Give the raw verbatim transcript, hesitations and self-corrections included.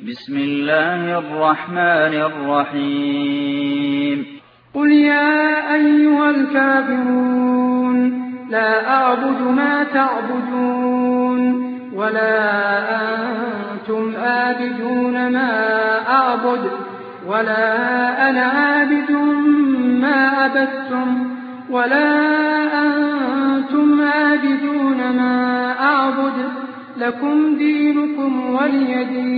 بسم الله الرحمن الرحيم قل يا أيها الكافرون لا أعبد ما تعبدون ولا أنتم عابدون ما أعبد ولا أنا عابد ما عبدتم ولا أنتم عابدون ما أعبد لكم دينكم ولي دين.